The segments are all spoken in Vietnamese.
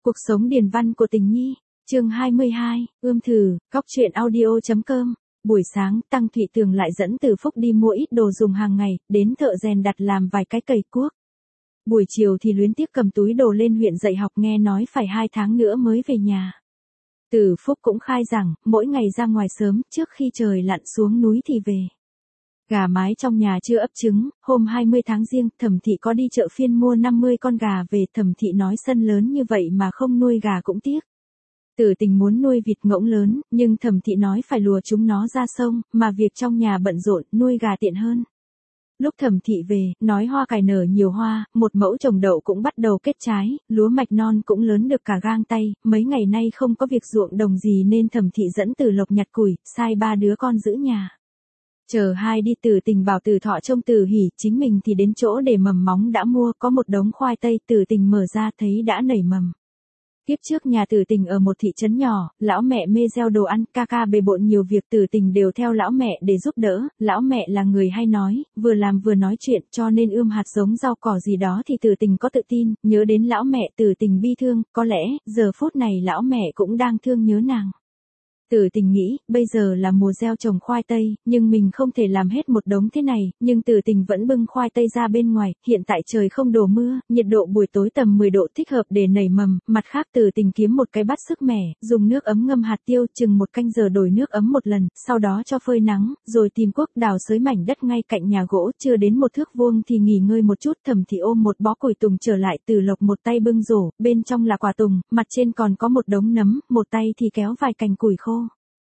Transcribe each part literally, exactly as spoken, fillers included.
Cuộc sống điền văn của tình nhi, chương hai mươi hai, ươm thử, góc truyện audio.com. Buổi sáng, Tăng Thụy Tường lại dẫn Từ Phúc đi mua ít đồ dùng hàng ngày, đến thợ rèn đặt làm vài cái cày cuốc. Buổi chiều thì luyến tiếc cầm túi đồ lên huyện dạy học, nghe nói phải hai tháng nữa mới về nhà. Từ Phúc cũng khai rằng, mỗi ngày ra ngoài sớm, trước khi trời lặn xuống núi thì về. Gà mái trong nhà chưa ấp trứng, hôm hai mươi tháng Giêng, Thẩm Thị có đi chợ phiên mua năm mươi con gà về. Thẩm Thị nói sân lớn như vậy mà không nuôi gà cũng tiếc. Tử Tình muốn nuôi vịt ngỗng lớn, nhưng Thẩm Thị nói phải lùa chúng nó ra sông, mà việc trong nhà bận rộn, nuôi gà tiện hơn. Lúc Thẩm Thị về, nói hoa cải nở nhiều hoa, một mẫu trồng đậu cũng bắt đầu kết trái, lúa mạch non cũng lớn được cả gang tay, mấy ngày nay không có việc ruộng đồng gì nên Thẩm Thị dẫn Từ Lộc nhặt củi, sai ba đứa con giữ nhà. Chờ hai đi, Tử Tình bảo Từ Thọ trông Từ Hỉ, chính mình thì đến chỗ để mầm móng đã mua, có một đống khoai tây. Tử Tình mở ra thấy đã nảy mầm. Tiếp trước nhà Tử Tình ở một thị trấn nhỏ, lão mẹ mê gieo đồ ăn, ca ca bề bộn nhiều việc, Tử Tình đều theo lão mẹ để giúp đỡ. Lão mẹ là người hay nói, vừa làm vừa nói chuyện, cho nên ươm hạt giống rau cỏ gì đó thì Tử Tình có tự tin. Nhớ đến lão mẹ, Tử Tình bi thương, có lẽ giờ phút này lão mẹ cũng đang thương nhớ nàng. Tử Tình nghĩ, bây giờ là mùa gieo trồng khoai tây, nhưng mình không thể làm hết một đống thế này, nhưng Tử Tình vẫn bưng khoai tây ra bên ngoài. Hiện tại trời không đổ mưa, nhiệt độ buổi tối tầm mười độ, thích hợp để nảy mầm. Mặt khác, Tử Tình kiếm một cái bát sức mẻ, dùng nước ấm ngâm hạt tiêu, chừng một canh giờ đổi nước ấm một lần, sau đó cho phơi nắng, rồi tìm cuốc đào xới mảnh đất ngay cạnh nhà gỗ, chưa đến một thước vuông thì nghỉ ngơi một chút. Thẩm Thị ôm một bó củi tùng trở lại, Từ Lộc một tay bưng rổ, bên trong là quả tùng, mặt trên còn có một đống nấm, một tay thì kéo vài cành củi khô.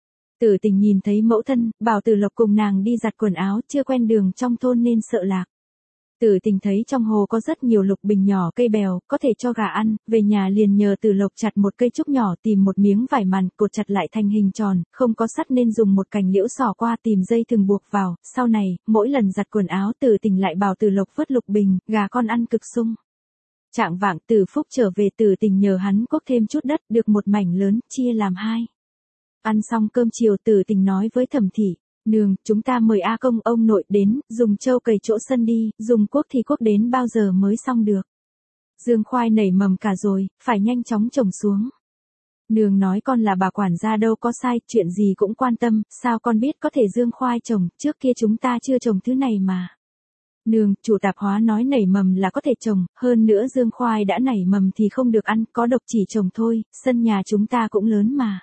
Tử Tình nhìn thấy mẫu thân, bảo Từ Lộc cùng nàng đi giặt quần áo, chưa quen đường trong thôn nên sợ lạc. Tử Tình thấy trong hồ có rất nhiều lục bình nhỏ cây bèo, có thể cho gà ăn, về nhà liền nhờ Từ Lộc chặt một cây trúc nhỏ, tìm một miếng vải màn, cột chặt lại thành hình tròn, không có sắt nên dùng một cành liễu xỏ qua, tìm dây thừng buộc vào. Sau này, mỗi lần giặt quần áo, Tử Tình lại bảo Từ Lộc vớt lục bình, gà con ăn cực sung. Trạng vạng, Từ Phúc trở về, Tử Tình nhờ hắn cuốc thêm chút đất, được một mảnh lớn, chia làm hai. Ăn xong cơm chiều, Tử Tình nói với Thẩm Thị, nương, chúng ta mời A Công ông nội đến, dùng trâu cày chỗ sân đi, dùng cuốc thì cuốc đến bao giờ mới xong được. Dương khoai nảy mầm cả rồi, phải nhanh chóng trồng xuống. Nương nói con là bà quản gia đâu có sai, chuyện gì cũng quan tâm, sao con biết có thể dương khoai trồng, trước kia chúng ta chưa trồng thứ này mà. Nương, chủ tạp hóa nói nảy mầm là có thể trồng, hơn nữa dương khoai đã nảy mầm thì không được ăn, có độc chỉ trồng thôi, sân nhà chúng ta cũng lớn mà.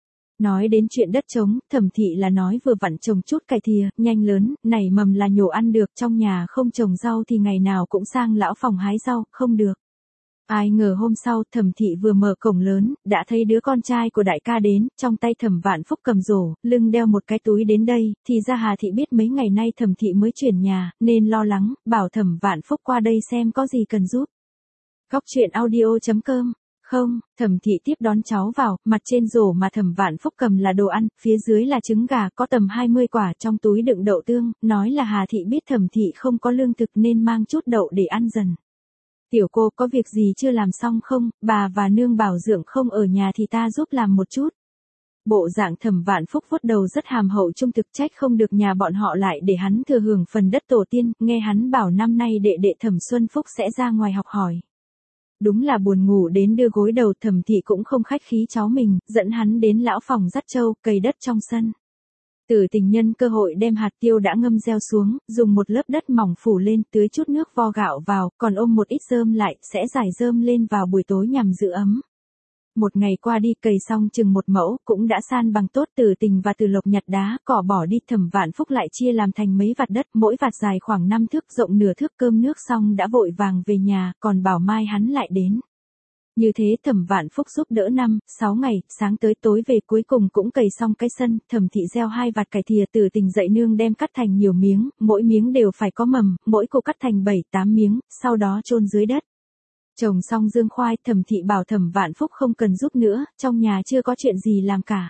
Nói đến chuyện đất trống, Thẩm Thị là nói vừa vặn trồng chút cải thìa, nhanh lớn, nảy mầm là nhổ ăn được, trong nhà không trồng rau thì ngày nào cũng sang lão phòng hái rau, không được. Ai ngờ hôm sau, Thẩm Thị vừa mở cổng lớn, đã thấy đứa con trai của đại ca đến, trong tay Thẩm Vạn Phúc cầm rổ, lưng đeo một cái túi đến đây, thì ra Hà Thị biết mấy ngày nay Thẩm Thị mới chuyển nhà, nên lo lắng, bảo Thẩm Vạn Phúc qua đây xem có gì cần giúp. Góc truyện audio.com. Không, Thẩm Thị tiếp đón cháu vào, mặt trên rổ mà Thẩm Vạn Phúc cầm là đồ ăn, phía dưới là trứng gà, có tầm hai mươi quả, trong túi đựng đậu tương, nói là Hà Thị biết Thẩm Thị không có lương thực nên mang chút đậu để ăn dần. Tiểu cô, có việc gì chưa làm xong không, bà và nương bảo dưỡng không ở nhà thì ta giúp làm một chút. Bộ dạng Thẩm Vạn Phúc vuốt đầu rất hàm hậu trung thực, trách không được nhà bọn họ lại để hắn thừa hưởng phần đất tổ tiên, nghe hắn bảo năm nay đệ đệ Thẩm Xuân Phúc sẽ ra ngoài học hỏi. Đúng là buồn ngủ đến đưa gối đầu. Thẩm Thị cũng không khách khí cháu mình, dẫn hắn đến lão phòng dắt trâu, cày đất trong sân. Tử Tình nhân cơ hội đem hạt tiêu đã ngâm gieo xuống, dùng một lớp đất mỏng phủ lên, tưới chút nước vo gạo vào, còn ôm một ít rơm lại, sẽ rải rơm lên vào buổi tối nhằm giữ ấm. Một ngày qua đi, cày xong chừng một mẫu, cũng đã san bằng tốt. Tử Tình và Từ Lộc nhặt đá, cỏ bỏ đi, Thẩm Vạn Phúc lại chia làm thành mấy vạt đất, mỗi vạt dài khoảng năm thước, rộng nửa thước. Cơm nước xong đã vội vàng về nhà, còn bảo mai hắn lại đến. Như thế Thẩm Vạn Phúc giúp đỡ năm, sáu ngày, sáng tới tối về, cuối cùng cũng cày xong cái sân. Thẩm Thị gieo hai vạt cải thìa, Tử Tình dạy nương đem cắt thành nhiều miếng, mỗi miếng đều phải có mầm, mỗi củ cắt thành bảy, tám miếng, sau đó chôn dưới đất. Trồng xong dương khoai, Thẩm Thị bảo Thẩm Vạn Phúc không cần giúp nữa, trong nhà chưa có chuyện gì làm cả.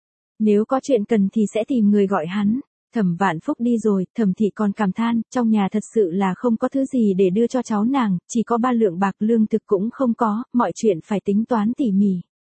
Nếu có chuyện cần thì sẽ tìm người gọi hắn. Thẩm Vạn Phúc đi rồi, Thẩm Thị còn cảm than, trong nhà thật sự là không có thứ gì để đưa cho cháu nàng, chỉ có ba lượng bạc, lương thực cũng không có, mọi chuyện phải tính toán tỉ mỉ.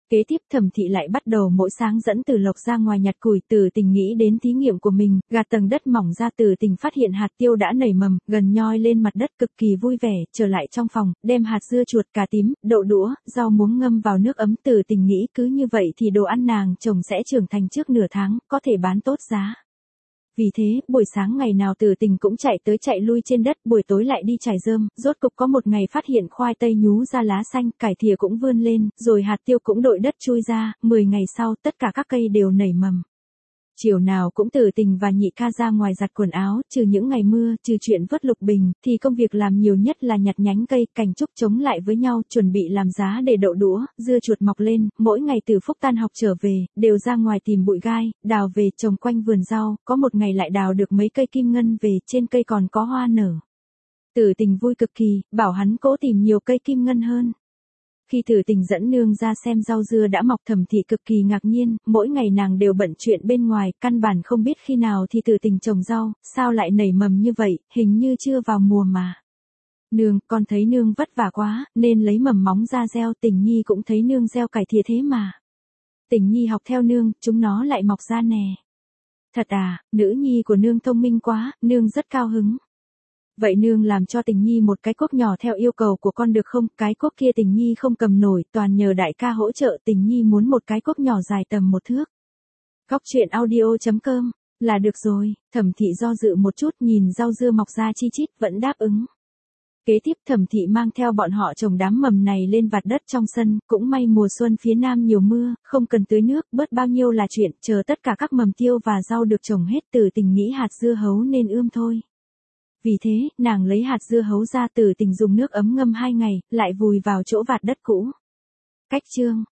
Kế tiếp Thẩm Thị lại bắt đầu mỗi sáng dẫn Từ Lộc ra ngoài nhặt củi. Từ Tình nghĩ đến thí nghiệm của mình, gạt tầng đất mỏng ra. Từ Tình phát hiện hạt tiêu đã nảy mầm, gần nhoi lên mặt đất, cực kỳ vui vẻ. Trở lại trong phòng, đem hạt dưa chuột, cà tím, đậu đũa, rau muống ngâm vào nước ấm. Từ Tình nghĩ cứ như vậy thì đồ ăn nàng trồng sẽ trưởng thành trước nửa tháng, có thể bán tốt giá. Vì thế, buổi sáng ngày nào Từ Tình cũng chạy tới chạy lui trên đất, buổi tối lại đi trải rơm. Rốt cục có một ngày phát hiện khoai tây nhú ra lá xanh, cải thìa cũng vươn lên, rồi hạt tiêu cũng đội đất chui ra. Mười ngày sau, tất cả các cây đều nảy mầm. Chiều nào cũng Từ Tình và Nhị ca ra ngoài giặt quần áo. Trừ những ngày mưa, trừ chuyện vớt lục bình, thì công việc làm nhiều nhất là nhặt nhánh cây, cành trúc chống lại với nhau, chuẩn bị làm giá để đậu đũa. Dưa chuột mọc lên, mỗi ngày Từ Phúc tan học trở về, đều ra ngoài tìm bụi gai, đào về trồng quanh vườn rau. Có một ngày lại đào được mấy cây kim ngân về, trên cây còn có hoa nở. Từ Tình vui cực kỳ, bảo hắn cố tìm nhiều cây kim ngân hơn. Khi Từ Tình dẫn nương ra xem rau dưa đã mọc, Thẩm Thị cực kỳ ngạc nhiên. Mỗi ngày nàng đều bận chuyện bên ngoài, căn bản không biết khi nào thì Từ Tình trồng rau, sao lại nảy mầm như vậy, hình như chưa vào mùa mà. Nương, con thấy nương vất vả quá, nên lấy mầm móng ra gieo. Tình Nhi cũng thấy nương gieo cải thìa thế mà. Tình Nhi học theo nương, chúng nó lại mọc ra nè. Thật à, nữ nhi của nương thông minh quá, nương rất cao hứng. Vậy nương làm cho Tình Nhi một cái cuốc nhỏ theo yêu cầu của con được không? Cái cuốc kia Tình Nhi không cầm nổi, toàn nhờ đại ca hỗ trợ. Tình Nhi muốn một cái cuốc nhỏ dài tầm một thước. Góc truyện audio chấm com, là được rồi. Thẩm Thị do dự một chút, nhìn rau dưa mọc ra chi chít, vẫn đáp ứng. Kế tiếp Thẩm Thị mang theo bọn họ trồng đám mầm này lên vạt đất trong sân. Cũng may mùa xuân phía Nam nhiều mưa, không cần tưới nước, bớt bao nhiêu là chuyện. Chờ tất cả các mầm tiêu và rau được trồng hết, Từ Tình nghĩ hạt dưa hấu nên ươm thôi. Vì thế, nàng lấy hạt dưa hấu ra. Từ Tình dùng nước ấm ngâm hai ngày, lại vùi vào chỗ vạt đất cũ. Cách chương